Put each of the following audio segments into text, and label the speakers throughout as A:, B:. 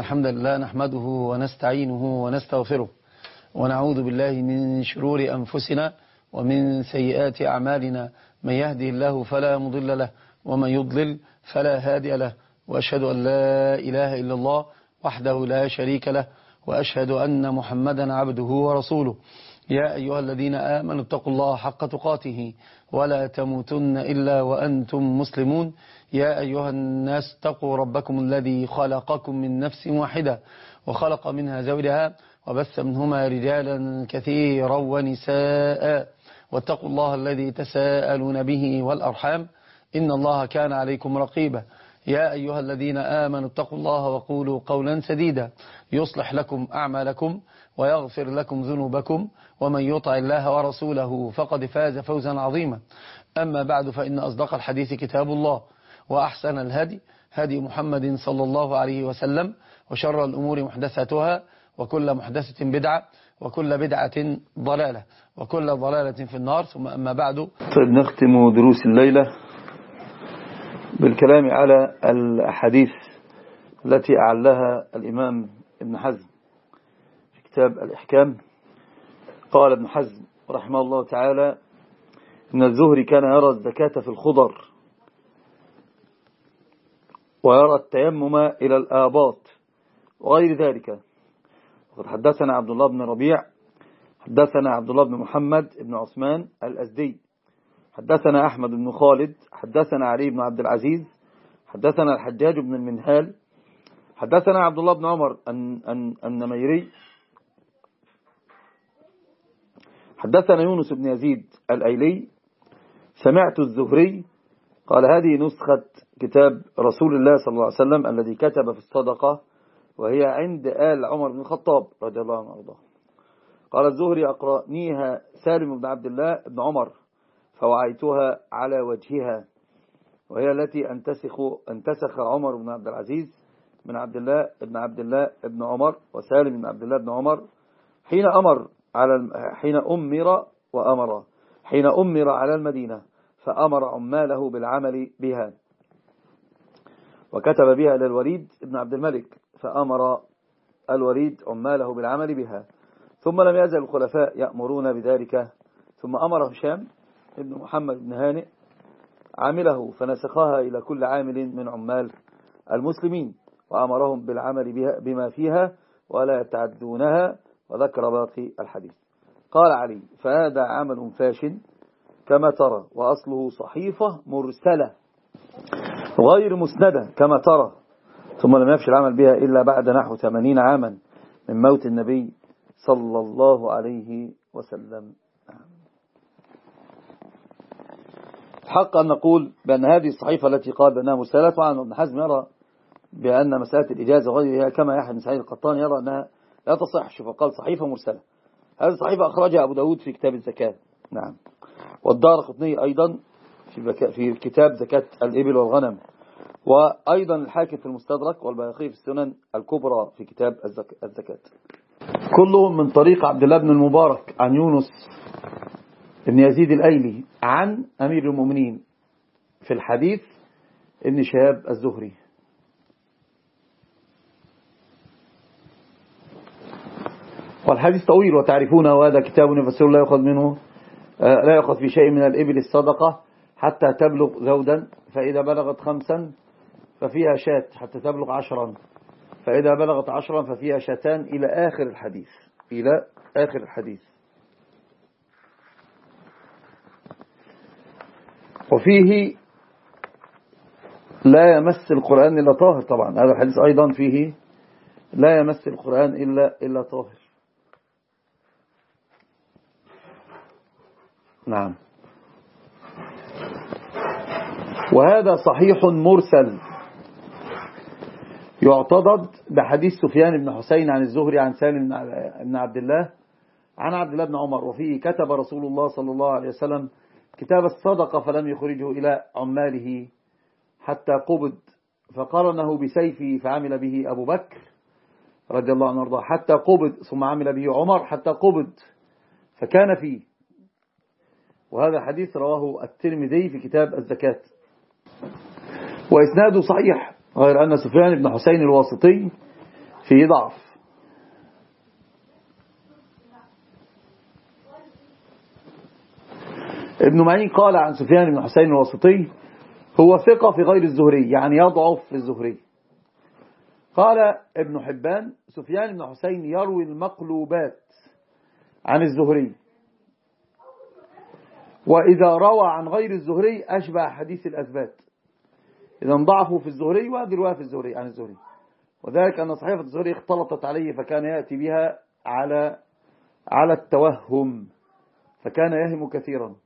A: الحمد لله نحمده ونستعينه ونستغفره ونعوذ بالله من شرور أنفسنا ومن سيئات أعمالنا. من يهدي الله فلا مضل له ومن يضلل فلا هادي له، وأشهد أن لا إله إلا الله وحده لا شريك له، وأشهد أن محمدا عبده ورسوله. يا أيها الذين آمنوا اتقوا الله حق تقاته ولا تموتن إلا وأنتم مسلمون. يا أيها الناس اتقوا ربكم الذي خلقكم من نفس واحدة وخلق منها زوجها وبث منهما رجالا كثيرا ونساء، واتقوا الله الذي تساءلون به والأرحام إن الله كان عليكم رقيبا. يا أيها الذين آمنوا اتقوا الله وقولوا قولا سديدا يصلح لكم أعمالكم ويغفر لكم ذنوبكم، ومن يطع الله ورسوله فقد فاز فوزا عظيما. أما بعد، فإن أصدق الحديث كتاب الله، وأحسن الهدي هدي محمد صلى الله عليه وسلم، وشر الأمور محدثاتها، وكل محدثة بدعة، وكل بدعة ضلالة، وكل ضلالة في النار. ثم أما بعد،
B: طيب نختم دروس الليلة بالكلام على الأحاديث التي أعلها الإمام ابن حزم في كتاب الإحكام. قال ابن حزم رحمه الله تعالى: إن الزهري كان يرى الزكاة في الخضر، ويرى التيمم إلى الآباط وغير ذلك. وقد حدثنا عبد الله بن ربيع، حدثنا عبد الله بن محمد بن عثمان الأزدي، حدثنا أحمد بن خالد، حدثنا علي بن عبد العزيز، حدثنا الحجاج بن المنهال، حدثنا عبد الله بن عمر النميري، حدثنا يونس بن يزيد الأيلي، سمعت الزهري قال: هذه نسخة كتاب رسول الله صلى الله عليه وسلم الذي كتب في الصدقة، وهي عند آل عمر بن الخطاب رضي الله عنه وارضاه. قال الزهري: أقرأنيها سالم بن عبد الله بن عمر فوعيتها على وجهها، وهي التي انتسخ عمر بن عبد العزيز من عبد الله بن عمر وسالم بن عبد الله بن عمر حين أمر على المدينة، فأمر عماله بالعمل بها، وكتب بها إلى الوليد بن عبد الملك، فأمر الوليد عماله بالعمل بها، ثم لم يزل الخلفاء يأمرون بذلك، ثم أمر هشام ابن محمد بن هانئ عامله فنسخها إلى كل عامل من عمال المسلمين، وأمرهم بالعمل بما فيها ولا يتعدونها، وذكر باقي الحديث. قال علي: فهذا عمل فاشن كما ترى، وأصله صحيفة مرسلة غير مسندة كما ترى، ثم لم يفشل العمل بها إلا بعد نحو 80 عاما من موت النبي صلى الله عليه وسلم. الحق أن نقول بأن هذه الصحيفة التي قال بأنها مرسلة، وعن ابن حزم يرى بأن مسألة الإجازة وغيرها كما يحيى بن سعيد القطان يرى أنها لا تصح، شوف قال صحيفة مرسلة. هذه الصحيفة أخرجها أبو داود في كتاب الزكاة، نعم، والدارقطني أيضا في كتاب زكاة الإبل والغنم، وأيضا الحاكم في المستدرك، والبيهقي في السنن الكبرى في كتاب الزكاة، كلهم من طريق عبد الله بن المبارك عن يونس ابن يزيد الأيلي عن أمير المؤمنين في الحديث ابن شهاب الزهري. والحديث طويل وتعرفونه، وهذا كتاب يفسر لا يأخذ منه لا يأخذ في شيء من الإبل الصدقة حتى تبلغ ذودا، فإذا بلغت 5 ففيها شاة حتى تبلغ 10، فإذا بلغت 10 ففيها شاتان، إلى آخر الحديث. وفيه لا يمس القرآن إلا طاهر، طبعا هذا الحديث أيضا فيه لا يمس القرآن إلا طاهر، نعم. وهذا صحيح مرسل يعتضد بحديث سفيان بن حسين عن الزهري عن سالم بن عبد الله عن عبد الله بن عمر، وفيه: كتب رسول الله صلى الله عليه وسلم كتاب الصدقة فلم يخرجه إلى عماله حتى قبض، فقرنه بسيفه فعمل به أبو بكر رضي الله عنه وارضاه حتى قبض، ثم عمل به عمر حتى قبض فكان فيه. وهذا حديث رواه الترمذي في كتاب الزكاة، وإسناده صحيح، غير أن سفيان بن حسين الواسطي فيه ضعف. ابن معين قال عن سفيان بن حسين الواسطي هو ثقة في غير الزهري، يعني يضعف في الزهري. قال ابن حبان سفيان بن حسين يروي المقلوبات عن الزهري، وإذا روى عن غير الزهري أشبه حديث الأثبات. إذا ضعفوا في الزهري وهذه رواية في الزهري عن الزهري، وذلك أن صحيفة الزهري اختلطت عليه فكان يأتي بها على التوهم، فكان يهم كثيرا.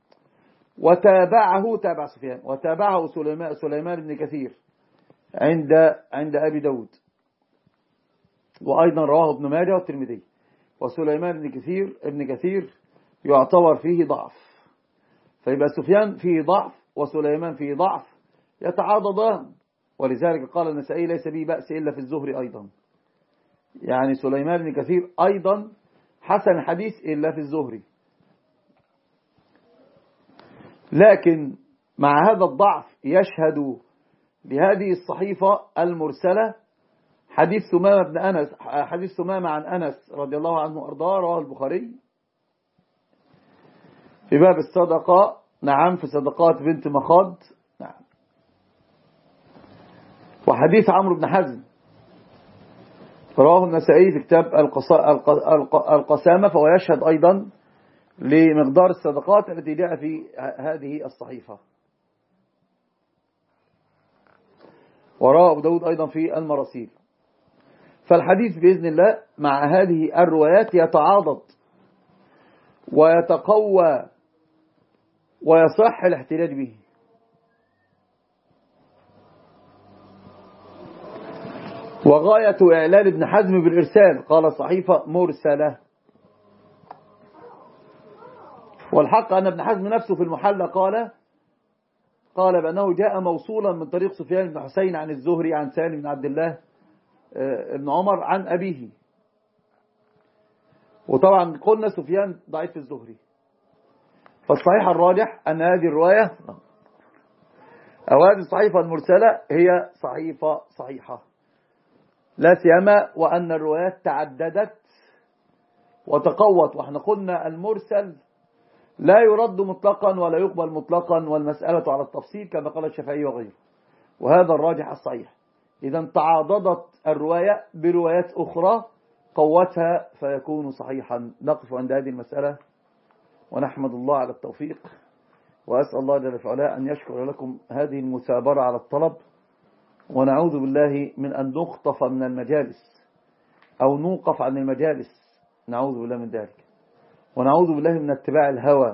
B: تابع سفيان وتابعه سليمان بن كثير عند أبي داود، وأيضا رواه ابن ماجه والترمذي. وسليمان بن كثير يعتبر فيه ضعف، فيبقى سفيان فيه ضعف وسليمان فيه ضعف يتعاضدان، ولذلك قال النسائي ليس به بأس إلا في الزهري أيضا، يعني سليمان بن كثير أيضا حسن حديث إلا في الزهري. لكن مع هذا الضعف يشهد لهذه الصحيفة المرسلة حديث ثمامة عن أنس رضي الله عنه وأرضاه، رواه البخاري في باب الصدقة، نعم، في صدقات بنت مخاض، نعم. وحديث عمرو بن حزم رواه النسائي في كتاب القسامة، فهو يشهد أيضا لمقدار الصدقات التي جاء في هذه الصحيفة. ورواه أبو داود أيضا في المراسيل. فالحديث بإذن الله مع هذه الروايات يتعاضد ويتقوى ويصح الاحتجاج به. وغاية إعلان ابن حزم بالإرسال قال صحيفة مرسلة. والحق أن ابن حزم نفسه في المحلى قال بأنه جاء موصولا من طريق سفيان بن حسين عن الزهري عن سالم بن عبد الله ابن عمر عن أبيه. وطبعا قلنا سفيان ضعيف الزهري، فالصحيح الراجح أن هذه الرواية أو هذه الصحيفة المرسلة هي صحيفة صحيحة، لا سيما وأن الروايات تعددت وتقوت. وإحنا قلنا المرسل لا يرد مطلقا ولا يقبل مطلقا، والمسألة على التفصيل كما قال الشافعي وغيره، وهذا الراجح الصحيح. إذا تعاضدت الرواية بروايات أخرى قوتها فيكون صحيحا. نقف عند هذه المسألة ونحمد الله على التوفيق، وأسأل الله جل وعلا أن يشكر لكم هذه المثابرة على الطلب، ونعوذ بالله من أن نخطف من المجالس أو نوقف عن المجالس، نعوذ بالله من ذلك. ونعوذ بالله من اتباع الهوى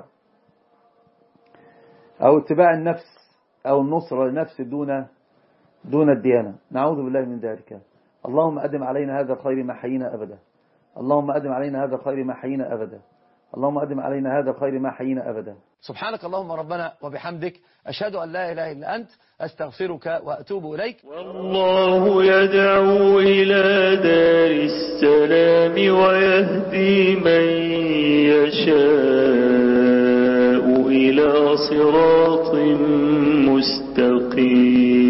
B: أو اتباع النفس أو النصر للنفس دون الديانة، نعوذ بالله من ذلك. اللهم أدم علينا هذا الخير ما حيينا أبدا، اللهم أدم علينا هذا الخير ما حيينا أبدا، اللهم أدم علينا هذا الخير ما حيينا أبدا.
A: سبحانك اللهم ربنا وبحمدك، أشهد أن لا إله إلا أنت، أستغفرك وأتوب إليك.
C: والله يدعو إلى دار السلام ويهدي من يشاء إلى صراط مستقيم.